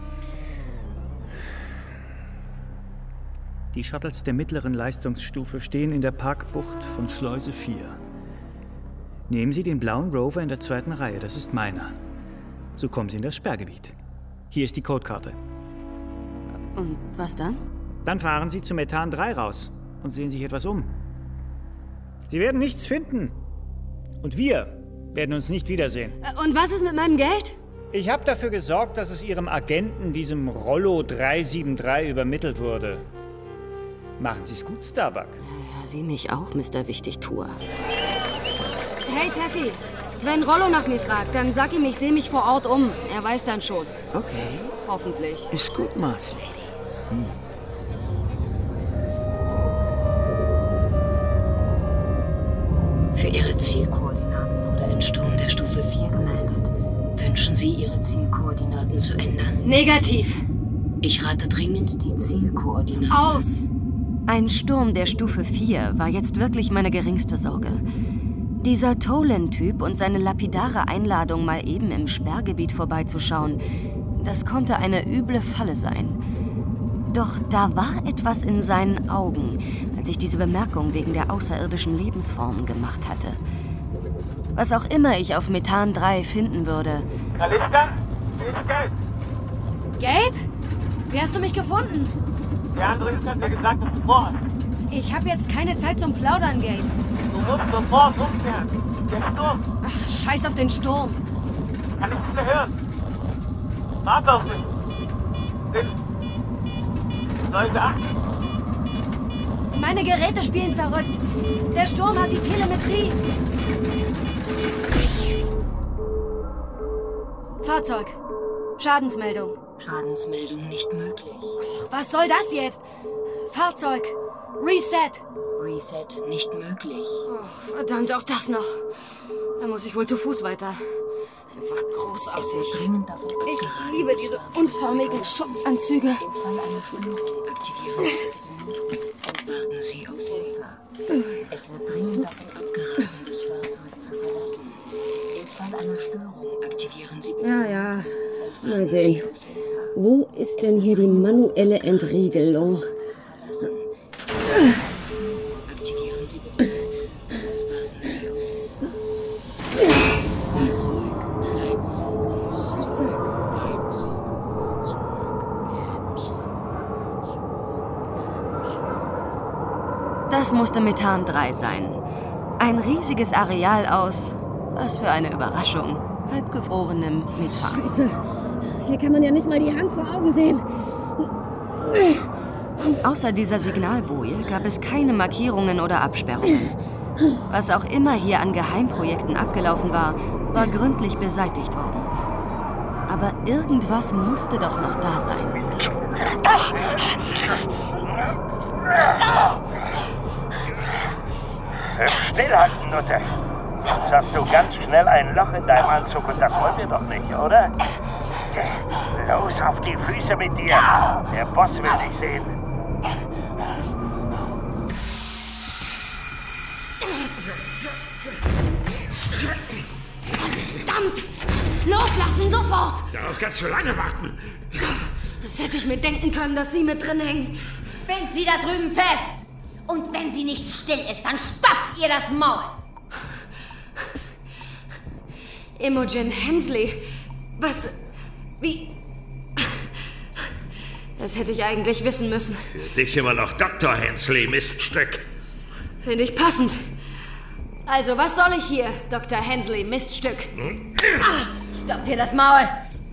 Die Shuttles der mittleren Leistungsstufe stehen in der Parkbucht von Schleuse vier. Nehmen Sie den blauen Rover in der zweiten Reihe, das ist meiner. So kommen Sie in das Sperrgebiet. Hier ist die Codekarte. Und was dann? Dann fahren Sie zu Methan drei raus und sehen sich etwas um. Sie werden nichts finden. Und wir werden uns nicht wiedersehen. Und was ist mit meinem Geld? Ich habe dafür gesorgt, dass es Ihrem Agenten, diesem Rollo drei sieben drei, übermittelt wurde. Machen Sie es gut, Starbuck. Ja, Sie mich auch, Mister Wichtigtuer. Hey, Taffy. Wenn Rollo nach mir fragt, dann sag ihm, ich sehe mich vor Ort um. Er weiß dann schon. Okay. Hoffentlich. Ist gut, Mars Lady. Hm. Für Ihre Zielkoordinaten wurde ein Sturm der Stufe vier gemeldet. Wünschen Sie, Ihre Zielkoordinaten zu ändern? Negativ. Ich rate dringend, die Zielkoordinaten... Aus! Ein Sturm der Stufe vier war jetzt wirklich meine geringste Sorge. Dieser Tolan-Typ und seine lapidare Einladung, mal eben im Sperrgebiet vorbeizuschauen, das konnte eine üble Falle sein. Doch da war etwas in seinen Augen, als ich diese Bemerkung wegen der außerirdischen Lebensformen gemacht hatte. Was auch immer ich auf Methan drei finden würde. Kaliska? Hier ist Gabe. Gabe? Wie hast du mich gefunden? Der Android hat mir gesagt, dass du vorhast. Ich habe jetzt keine Zeit zum Plaudern, Gabe. Du musst sofort umkehren. Der Sturm. Ach, scheiß auf den Sturm. Kann ich nicht mehr hören. Warte auf mich. Den... Leute, acht. Meine Geräte spielen verrückt. Der Sturm hat die Telemetrie. Fahrzeug. Schadensmeldung. Schadensmeldung nicht möglich. Was soll das jetzt? Fahrzeug. Reset. Reset nicht möglich. Oh, verdammt, auch das noch. Da muss ich wohl zu Fuß weiter. Einfach großartig. Es wird dringend davon abgeraten, ich liebe diese unförmigen Schutzanzüge. Im Fall einer Störung aktivieren Sie bitte den Notruf und warten Sie auf Hilfe. Es wird dringend davon abgeraten, das Fahrzeug zu verlassen. Im Fall einer Störung aktivieren Sie bitte Ja, den ja. Notruf und Mal warten sehen. Sie auf Hilfe. Wo ist denn hier die manuelle Entriegelung? Aktivieren Sie bitte den Notruf und warten Sie auf Hilfe. Fahrzeug, bleiben Sie im Fahrzeug. Bleiben Sie im Fahrzeug. Bleiben Sie im Fahrzeug. Das musste Methan drei sein. Ein riesiges Areal aus, was für eine Überraschung, halbgefrorenem Methan. Scheiße. Hier kann man ja nicht mal die Hand vor Augen sehen. Außer dieser Signalboje gab es keine Markierungen oder Absperrungen. Was auch immer hier an Geheimprojekten abgelaufen war, war gründlich beseitigt worden. Aber irgendwas musste doch noch da sein. Stillhalten, Nutte. Sonst hast du ganz schnell ein Loch in deinem Anzug und das wollen wir doch nicht, oder? Los, auf die Füße mit dir. Der Boss will dich sehen. Verdammt! Loslassen, sofort! Darauf kannst du lange warten. Das hätte ich mir denken können, dass Sie mit drin hängen. Bind sie da drüben fest. Und wenn sie nicht still ist, dann stopft ihr das Maul. Imogen Hensley. Was... Wie... Das hätte ich eigentlich wissen müssen. Für dich immer noch Doktor Hensley, Miststück. Finde ich passend. Also, was soll ich hier, Doktor Hensley, Miststück? Hm? Ah, stopft ihr das Maul.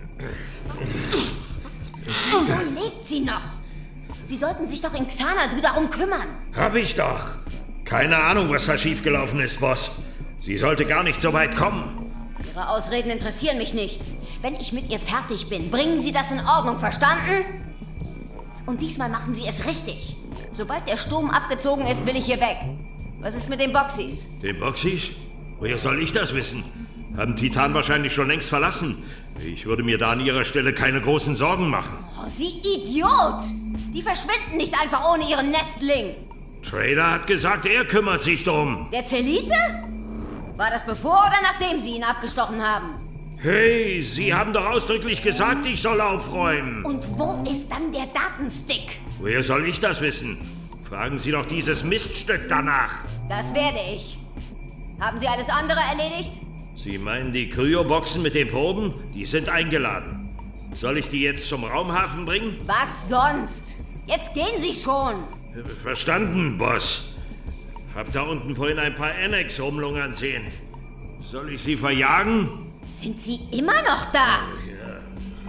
Wieso lebt sie noch? Sie sollten sich doch in Xanadu darum kümmern. Hab ich doch. Keine Ahnung, was da schiefgelaufen ist, Boss. Sie sollte gar nicht so weit kommen. Ihre Ausreden interessieren mich nicht. Wenn ich mit ihr fertig bin, bringen Sie das in Ordnung, verstanden? Und diesmal machen Sie es richtig. Sobald der Sturm abgezogen ist, will ich hier weg. Was ist mit den Boxies? Den Boxies? Woher soll ich das wissen? Haben Titan wahrscheinlich schon längst verlassen. Ich würde mir da an ihrer Stelle keine großen Sorgen machen. Oh, Sie Idiot! Die verschwinden nicht einfach ohne ihren Nestling. Trader hat gesagt, er kümmert sich drum. Der Zelite? War das bevor oder nachdem Sie ihn abgestochen haben? Hey, Sie haben doch ausdrücklich gesagt, ich soll aufräumen. Und wo ist dann der Datenstick? Woher soll ich das wissen? Fragen Sie doch dieses Miststück danach. Das werde ich. Haben Sie alles andere erledigt? Sie meinen die Kryoboxen mit den Proben? Die sind eingeladen. Soll ich die jetzt zum Raumhafen bringen? Was sonst? Jetzt gehen Sie schon. Verstanden, Boss. Hab da unten vorhin ein paar Annex rumlungern sehen. Soll ich sie verjagen? Sind Sie immer noch da? Oh, ja.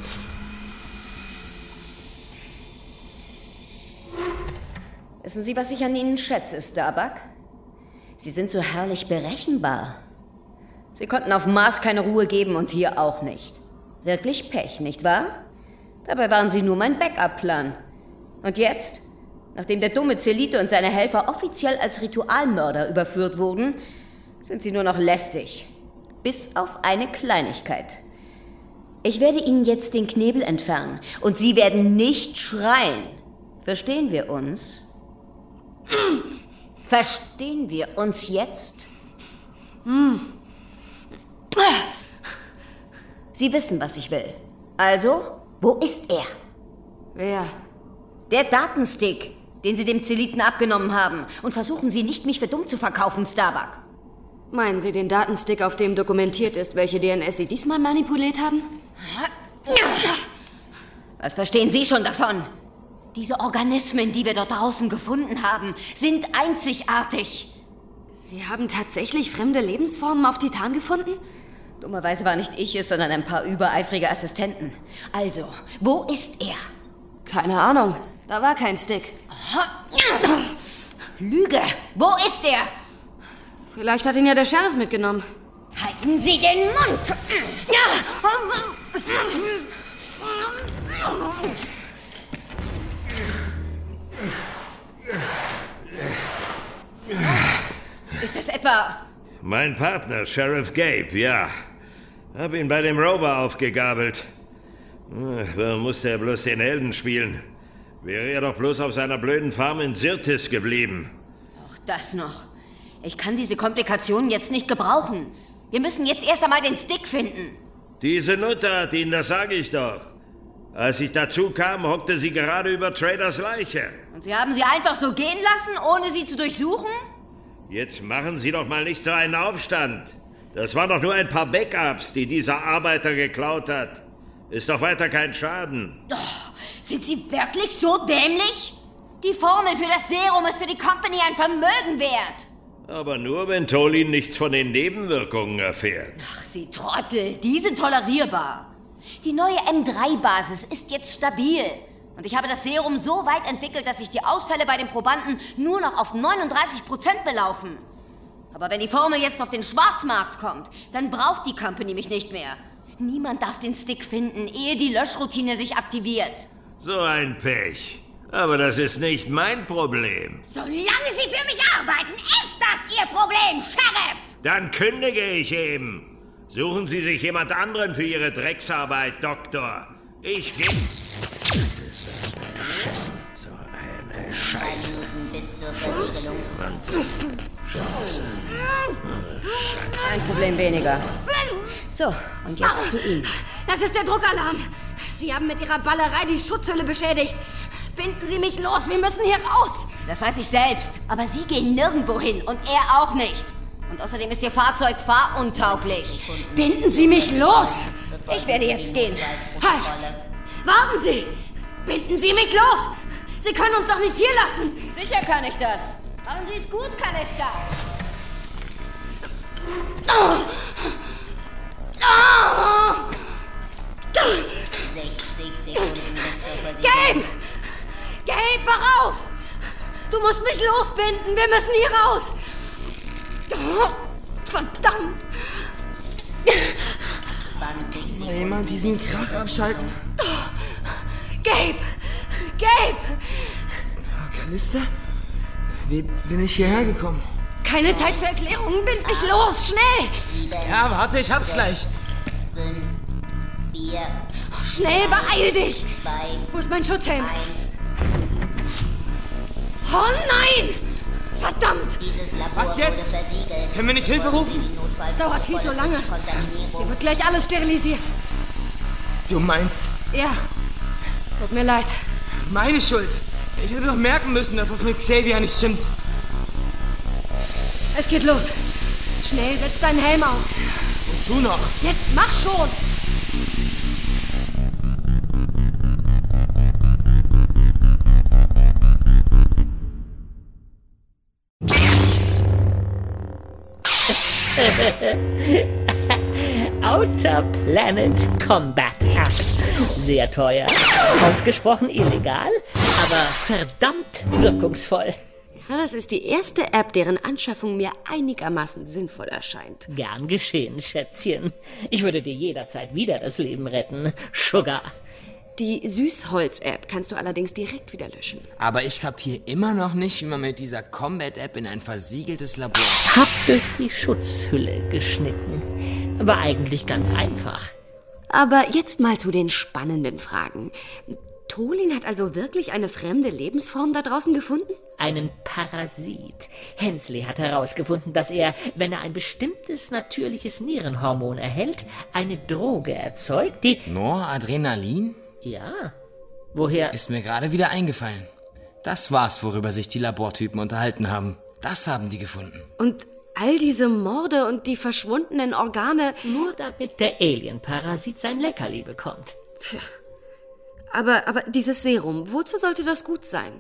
Wissen Sie, was ich an Ihnen schätze, Starbuck? Sie sind so herrlich berechenbar. Sie konnten auf Mars keine Ruhe geben und hier auch nicht. Wirklich Pech, nicht wahr? Dabei waren Sie nur mein Backup-Plan. Und jetzt, nachdem der dumme Zelite und seine Helfer offiziell als Ritualmörder überführt wurden, sind Sie nur noch lästig. Bis auf eine Kleinigkeit. Ich werde Ihnen jetzt den Knebel entfernen und Sie werden nicht schreien. Verstehen wir uns? Verstehen wir uns jetzt? Hm. Sie wissen, was ich will. Also, wo ist er? Wer? Der Datenstick, den Sie dem Zeliten abgenommen haben. Und versuchen Sie nicht, mich für dumm zu verkaufen, Starbuck. Meinen Sie den Datenstick, auf dem dokumentiert ist, welche D N S Sie diesmal manipuliert haben? Was verstehen Sie schon davon? Diese Organismen, die wir dort draußen gefunden haben, sind einzigartig. Sie haben tatsächlich fremde Lebensformen auf Titan gefunden? Dummerweise war nicht ich es, sondern ein paar übereifrige Assistenten. Also, wo ist er? Keine Ahnung. Da war kein Stick. Lüge! Wo ist er? Vielleicht hat ihn ja der Sheriff mitgenommen. Halten Sie den Mund! Ist das etwa... Mein Partner, Sheriff Gabe, ja. Hab ihn bei dem Rover aufgegabelt. Warum musste er bloß den Helden spielen? Wäre er doch bloß auf seiner blöden Farm in Sirtis geblieben. Auch das noch. Ich kann diese Komplikationen jetzt nicht gebrauchen. Wir müssen jetzt erst einmal den Stick finden. Diese Nutte hat ihn, das sage ich doch. Als ich dazu kam, hockte sie gerade über Traders Leiche. Und Sie haben sie einfach so gehen lassen, ohne sie zu durchsuchen? Jetzt machen Sie doch mal nicht so einen Aufstand. Das waren doch nur ein paar Backups, die dieser Arbeiter geklaut hat. Ist doch weiter kein Schaden. Oh, sind Sie wirklich so dämlich? Die Formel für das Serum ist für die Company ein Vermögen wert. Aber nur, wenn Tolin nichts von den Nebenwirkungen erfährt. Ach, Sie Trottel, die sind tolerierbar. Die neue M drei Basis ist jetzt stabil. Und ich habe das Serum so weit entwickelt, dass sich die Ausfälle bei den Probanden nur noch auf neununddreißig Prozent belaufen. Aber wenn die Formel jetzt auf den Schwarzmarkt kommt, dann braucht die Company mich nicht mehr. Niemand darf den Stick finden, ehe die Löschroutine sich aktiviert. So ein Pech. Aber das ist nicht mein Problem. Solange Sie für mich arbeiten, ist das Ihr Problem, Sheriff! Dann kündige ich eben. Suchen Sie sich jemand anderen für Ihre Drecksarbeit, Doktor. Ich gehe... Scheiße. So eine Scheiße. Bis zur Versiegelung. Scheiße. Ein Problem weniger. So, und jetzt zu Ihnen. Das ist der Druckalarm. Sie haben mit Ihrer Ballerei die Schutzhülle beschädigt. Binden Sie mich los, wir müssen hier raus. Das weiß ich selbst, aber Sie gehen nirgendwo hin und er auch nicht. Und außerdem ist Ihr Fahrzeug fahruntauglich. Binden Sie mich los. Ich werde jetzt gehen. Halt! Warten Sie! Binden Sie mich los! Sie können uns doch nicht hier lassen! Sicher kann ich das. Machen Sie es gut, Callista. Oh. Oh. sechzig Sekunden bis zur Versiegelung. Gabe! Gabe, wach auf! Du musst mich losbinden, wir müssen hier raus! Oh. Verdammt! zwanzig Sekunden. Jemand diesen Krach abschalten? Gabe! Gabe! Callista? Wie bin ich hierher gekommen? Keine Zeit für Erklärungen. Bind mich los, schnell! Ja, warte, ich hab's gleich. fünf, vier, Schnell, beeil dich! zwei, Wo ist mein Schutzhelm? eins. Oh nein! Verdammt! Dieses Labor Was jetzt? wurde versiegelt. Können wir nicht Hilfe rufen? Es dauert viel zu lange. Hier wird gleich alles sterilisiert. Du meinst, Ja, tut mir leid. meine Schuld? Ich hätte doch merken müssen, dass was mit Xavier nicht stimmt. Es geht los. Schnell, setz deinen Helm auf. Wozu noch? Jetzt mach schon! Outer Planet Combat App. Sehr teuer, ausgesprochen illegal, aber verdammt wirkungsvoll. Ja, das ist die erste App, deren Anschaffung mir einigermaßen sinnvoll erscheint. Gern geschehen, Schätzchen. Ich würde dir jederzeit wieder das Leben retten, Sugar. Die Süßholz-App kannst du allerdings direkt wieder löschen. Aber ich kapiere immer noch nicht, wie man mit dieser Combat-App in ein versiegeltes Labor... Hab durch die Schutzhülle geschnitten. War eigentlich ganz einfach. Aber jetzt mal zu den spannenden Fragen. Tolin hat also wirklich eine fremde Lebensform da draußen gefunden? Einen Parasit. Hensley hat herausgefunden, dass er, wenn er ein bestimmtes natürliches Nierenhormon erhält, eine Droge erzeugt, die... Noradrenalin? Ja. Woher? Ist mir gerade wieder eingefallen. Das war's, worüber sich die Labortypen unterhalten haben. Das haben die gefunden. Und all diese Morde und die verschwundenen Organe... Nur damit der Alien-Parasit sein Leckerli bekommt. Tja. Aber, aber dieses Serum, wozu sollte das gut sein?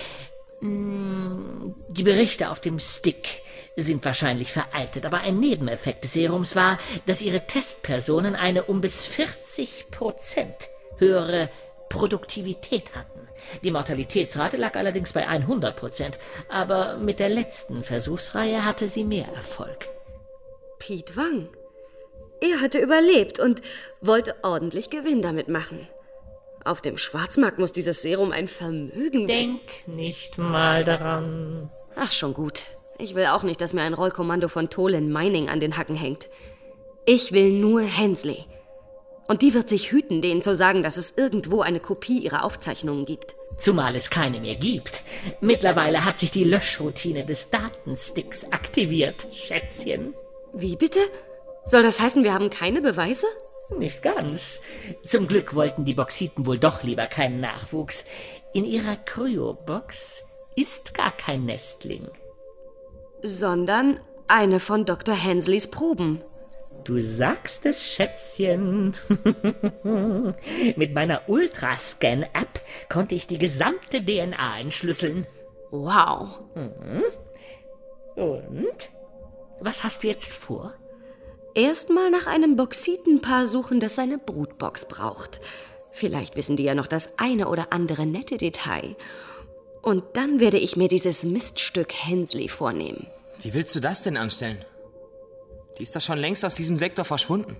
Die Berichte auf dem Stick sind wahrscheinlich veraltet, aber ein Nebeneffekt des Serums war, dass ihre Testpersonen eine um bis vierzig Prozent höhere Produktivität hatten. Die Mortalitätsrate lag allerdings bei hundert Prozent, aber mit der letzten Versuchsreihe hatte sie mehr Erfolg. Pete Wang. Er hatte überlebt und wollte ordentlich Gewinn damit machen. Auf dem Schwarzmarkt muss dieses Serum ein Vermögen... Denk nicht mal daran. Ach, schon gut. Ich will auch nicht, dass mir ein Rollkommando von Tolin Mining an den Hacken hängt. Ich will nur Hensley. Und die wird sich hüten, denen zu sagen, dass es irgendwo eine Kopie ihrer Aufzeichnungen gibt. Zumal es keine mehr gibt. Mittlerweile hat sich die Löschroutine des Datensticks aktiviert, Schätzchen. Wie bitte? Soll das heißen, wir haben keine Beweise? Nicht ganz. Zum Glück wollten die Boxiten wohl doch lieber keinen Nachwuchs. In ihrer Kryobox ist gar kein Nestling. Sondern eine von Doktor Hensleys Proben. Du sagst es, Schätzchen. Mit meiner Ultrascan-App konnte ich die gesamte D N A entschlüsseln. Wow. Mhm. Und? Was hast du jetzt vor? Erstmal nach einem Boxitenpaar suchen, das seine Brutbox braucht. Vielleicht wissen die ja noch das eine oder andere nette Detail. Und dann werde ich mir dieses Miststück Hensley vornehmen. Wie willst du das denn anstellen? Die ist doch schon längst aus diesem Sektor verschwunden.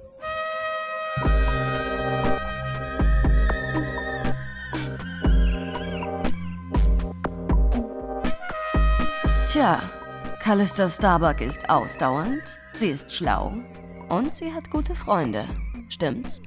Tja, Callista Starbuck ist ausdauernd, sie ist schlau und sie hat gute Freunde. Stimmt's?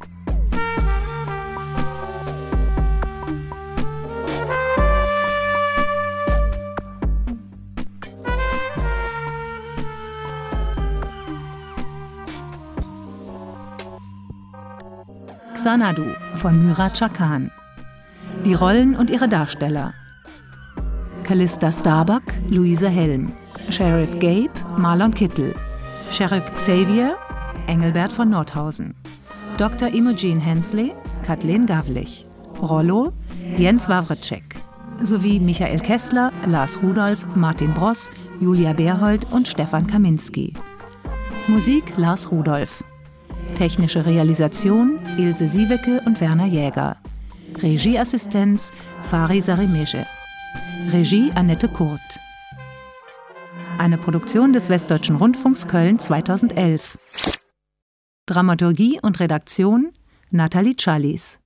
Xanadu von Myra Chakan. Die Rollen und ihre Darsteller: Callista Starbuck, Luise Helm. Sheriff Gabe, Marlon Kittel. Sheriff Xavier, Engelbert von Nordhausen. Doktor Imogen Hensley, Kathleen Gavlich. Rollo, Jens Wawrczyk. Sowie Michael Kessler, Lars Rudolph, Martin Bross, Julia Berhold und Stefan Kaminski. Musik Lars Rudolph. Technische Realisation Ilse Siewecke und Werner Jäger. Regieassistenz Fari Sarimesche. Regie Annette Kurt. Eine Produktion des Westdeutschen Rundfunks Köln zweitausendelf. Dramaturgie und Redaktion Nathalie Challis.